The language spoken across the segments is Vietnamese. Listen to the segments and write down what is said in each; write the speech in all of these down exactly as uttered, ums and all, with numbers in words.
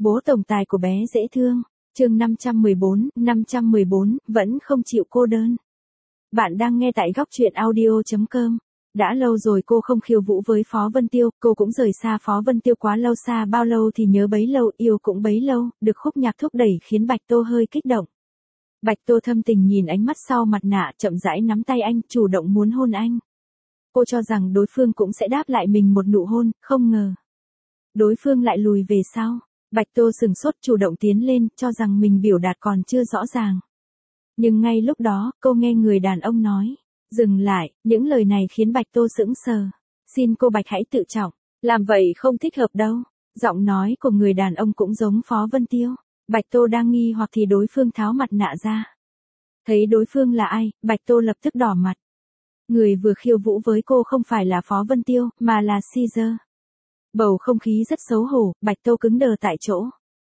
Bố tổng tài của bé dễ thương. Chương năm trăm mười bốn, năm trăm mười bốn, vẫn không chịu cô đơn. Bạn đang nghe tại góc truyện audio chấm com. Đã lâu rồi cô không khiêu vũ với Phó Vân Tiêu, cô cũng rời xa Phó Vân Tiêu quá lâu, xa bao lâu thì nhớ bấy lâu, yêu cũng bấy lâu, được khúc nhạc thúc đẩy khiến Bạch Tô hơi kích động. Bạch Tô thâm tình nhìn ánh mắt sau mặt nạ, chậm rãi nắm tay anh, chủ động muốn hôn anh. Cô cho rằng đối phương cũng sẽ đáp lại mình một nụ hôn, không ngờ đối phương lại lùi về sau. Bạch Tô sừng sốt, chủ động tiến lên, cho rằng mình biểu đạt còn chưa rõ ràng. Nhưng ngay lúc đó, cô nghe người đàn ông nói, dừng lại, những lời này khiến Bạch Tô sững sờ. Xin cô Bạch hãy tự trọng, làm vậy không thích hợp đâu. Giọng nói của người đàn ông cũng giống Phó Vân Tiêu. Bạch Tô đang nghi hoặc thì đối phương tháo mặt nạ ra. Thấy đối phương là ai, Bạch Tô lập tức đỏ mặt. Người vừa khiêu vũ với cô không phải là Phó Vân Tiêu, mà là Caesar. Bầu không khí rất xấu hổ, Bạch Tô cứng đờ tại chỗ.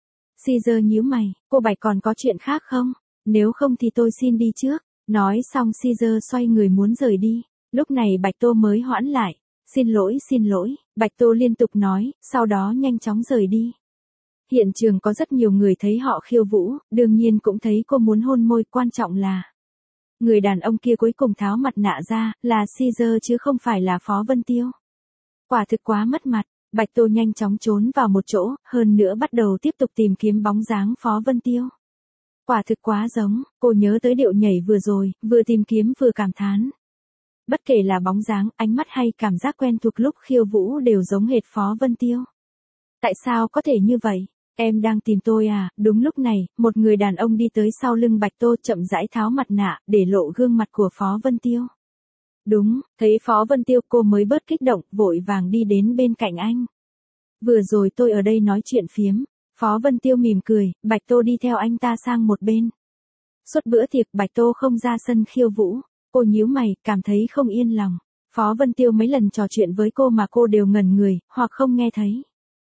Caesar nhíu mày, cô Bạch còn có chuyện khác không? Nếu không thì tôi xin đi trước. Nói xong Caesar xoay người muốn rời đi. Lúc này Bạch Tô mới hoãn lại. Xin lỗi, xin lỗi, Bạch Tô liên tục nói, sau đó nhanh chóng rời đi. Hiện trường có rất nhiều người thấy họ khiêu vũ, đương nhiên cũng thấy cô muốn hôn môi, quan trọng là người đàn ông kia cuối cùng tháo mặt nạ ra, là Caesar chứ không phải là Phó Vân Tiêu. Quả thực quá mất mặt. Bạch Tô nhanh chóng trốn vào một chỗ, hơn nữa bắt đầu tiếp tục tìm kiếm bóng dáng Phó Vân Tiêu. Quả thực quá giống, cô nhớ tới điệu nhảy vừa rồi, vừa tìm kiếm vừa cảm thán. Bất kể là bóng dáng, ánh mắt hay cảm giác quen thuộc lúc khiêu vũ đều giống hệt Phó Vân Tiêu. Tại sao có thể như vậy? Em đang tìm tôi à? Đúng lúc này, một người đàn ông đi tới sau lưng Bạch Tô, chậm rãi tháo mặt nạ, để lộ gương mặt của Phó Vân Tiêu. Đúng, thấy Phó Vân Tiêu cô mới bớt kích động, vội vàng đi đến bên cạnh anh. Vừa rồi tôi ở đây nói chuyện phiếm. Phó Vân Tiêu mỉm cười, Bạch Tô đi theo anh ta sang một bên. Suốt bữa tiệc Bạch Tô không ra sân khiêu vũ. Cô nhíu mày, cảm thấy không yên lòng. Phó Vân Tiêu mấy lần trò chuyện với cô mà cô đều ngẩn người, hoặc không nghe thấy.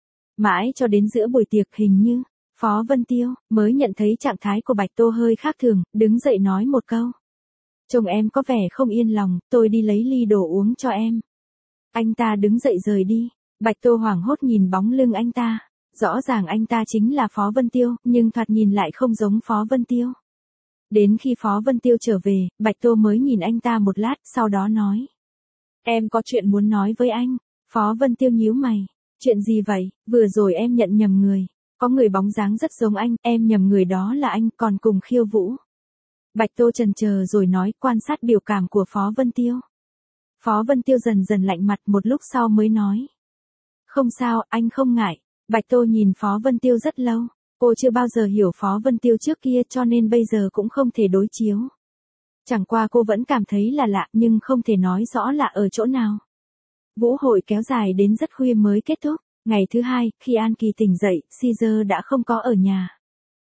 Mãi cho đến giữa buổi tiệc hình như, Phó Vân Tiêu mới nhận thấy trạng thái của Bạch Tô hơi khác thường, đứng dậy nói một câu. Chồng em có vẻ không yên lòng, tôi đi lấy ly đồ uống cho em. Anh ta đứng dậy rời đi. Bạch Tô hoảng hốt nhìn bóng lưng anh ta. Rõ ràng anh ta chính là Phó Vân Tiêu, nhưng thoạt nhìn lại không giống Phó Vân Tiêu. Đến khi Phó Vân Tiêu trở về, Bạch Tô mới nhìn anh ta một lát, sau đó nói. Em có chuyện muốn nói với anh. Phó Vân Tiêu nhíu mày. Chuyện gì vậy? Vừa rồi em nhận nhầm người. Có người bóng dáng rất giống anh, em nhầm người đó là anh, còn cùng khiêu vũ. Bạch Tô chần chờ rồi nói, quan sát biểu cảm của Phó Vân Tiêu. Phó Vân Tiêu dần dần lạnh mặt, một lúc sau mới nói. Không sao, anh không ngại. Bạch Tô nhìn Phó Vân Tiêu rất lâu. Cô chưa bao giờ hiểu Phó Vân Tiêu trước kia cho nên bây giờ cũng không thể đối chiếu. Chẳng qua cô vẫn cảm thấy là lạ nhưng không thể nói rõ là ở chỗ nào. Vũ hội kéo dài đến rất khuya mới kết thúc. Ngày thứ hai, khi An Kỳ tỉnh dậy, Caesar đã không có ở nhà.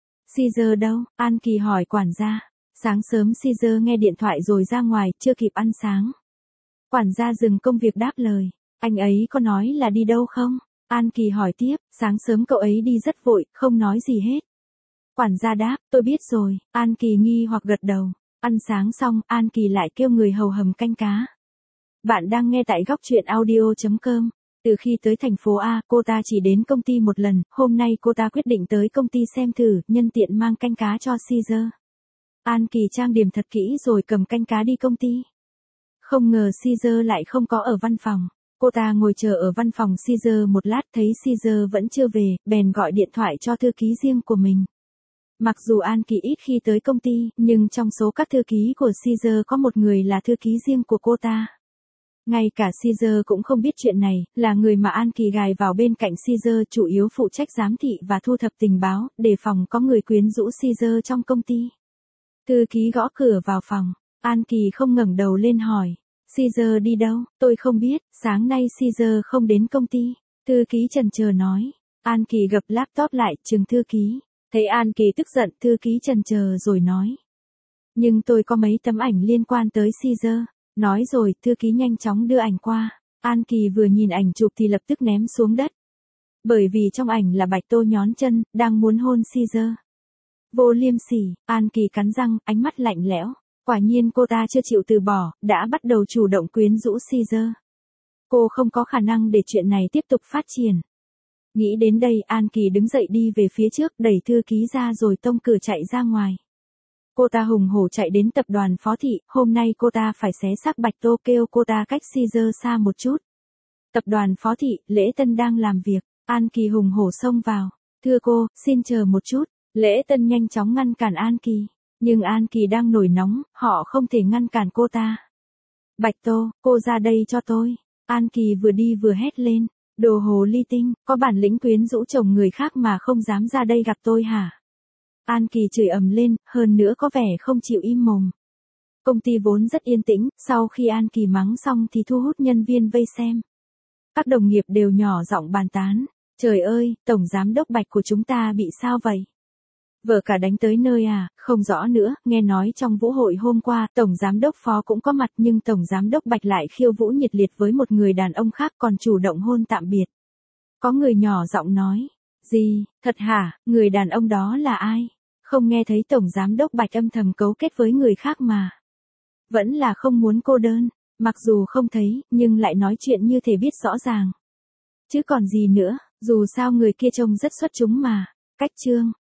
Caesar đâu? An Kỳ hỏi quản gia. Sáng sớm Caesar nghe điện thoại rồi ra ngoài, chưa kịp ăn sáng. Quản gia dừng công việc đáp lời. Anh ấy có nói là đi đâu không? An Kỳ hỏi tiếp, sáng sớm cậu ấy đi rất vội, không nói gì hết. Quản gia đáp, tôi biết rồi. An Kỳ nghi hoặc gật đầu. Ăn sáng xong, An Kỳ lại kêu người hầu hầm canh cá. Bạn đang nghe tại góc truyện audio chấm com. Từ khi tới thành phố A, cô ta chỉ đến công ty một lần, hôm nay cô ta quyết định tới công ty xem thử, nhân tiện mang canh cá cho Caesar. An Kỳ trang điểm thật kỹ rồi cầm canh cá đi công ty. Không ngờ Caesar lại không có ở văn phòng. Cô ta ngồi chờ ở văn phòng Caesar một lát, thấy Caesar vẫn chưa về, bèn gọi điện thoại cho thư ký riêng của mình. Mặc dù An Kỳ ít khi tới công ty, nhưng trong số các thư ký của Caesar có một người là thư ký riêng của cô ta. Ngay cả Caesar cũng không biết chuyện này, là người mà An Kỳ gài vào bên cạnh Caesar, chủ yếu phụ trách giám thị và thu thập tình báo, đề phòng có người quyến rũ Caesar trong công ty. Thư ký gõ cửa vào phòng, An Kỳ không ngẩng đầu lên hỏi. Caesar đi đâu? Tôi không biết, sáng nay Caesar không đến công ty. Thư ký chần chờ nói. An Kỳ gập laptop lại, trừng thư ký. Thấy An Kỳ tức giận, thư ký chần chờ rồi nói. Nhưng tôi có mấy tấm ảnh liên quan tới Caesar. Nói rồi, thư ký nhanh chóng đưa ảnh qua. An Kỳ vừa nhìn ảnh chụp thì lập tức ném xuống đất. Bởi vì trong ảnh là Bạch Tô nhón chân, đang muốn hôn Caesar. Vô liêm sỉ, An Kỳ cắn răng, ánh mắt lạnh lẽo. Quả nhiên cô ta chưa chịu từ bỏ, đã bắt đầu chủ động quyến rũ Caesar. Cô không có khả năng để chuyện này tiếp tục phát triển. Nghĩ đến đây An Kỳ đứng dậy đi về phía trước đẩy thư ký ra rồi tông cửa chạy ra ngoài. Cô ta hùng hổ chạy đến tập đoàn Phó Thị, hôm nay cô ta phải xé xác Bạch Tô kêu cô ta cách Caesar xa một chút. Tập đoàn Phó Thị, Lễ Tân đang làm việc, An Kỳ hùng hổ xông vào. Thưa cô, xin chờ một chút, Lễ Tân nhanh chóng ngăn cản An Kỳ. Nhưng An Kỳ đang nổi nóng, họ không thể ngăn cản cô ta. Bạch Tô, cô ra đây cho tôi. An Kỳ vừa đi vừa hét lên. Đồ hồ ly tinh, có bản lĩnh quyến rũ chồng người khác mà không dám ra đây gặp tôi hả? An Kỳ chửi ầm lên, hơn nữa có vẻ không chịu im mồm. Công ty vốn rất yên tĩnh, sau khi An Kỳ mắng xong thì thu hút nhân viên vây xem. Các đồng nghiệp đều nhỏ giọng bàn tán. Trời ơi, tổng giám đốc Bạch của chúng ta bị sao vậy? Vợ cả đánh tới nơi à, không rõ nữa, nghe nói trong vũ hội hôm qua, tổng giám đốc Phó cũng có mặt nhưng tổng giám đốc Bạch lại khiêu vũ nhiệt liệt với một người đàn ông khác còn chủ động hôn tạm biệt. Có người nhỏ giọng nói, gì, thật hả, người đàn ông đó là ai? Không nghe thấy tổng giám đốc Bạch âm thầm cấu kết với người khác mà. Vẫn là không muốn cô đơn, mặc dù không thấy, nhưng lại nói chuyện như thể biết rõ ràng. Chứ còn gì nữa, dù sao người kia trông rất xuất chúng mà. Cách chương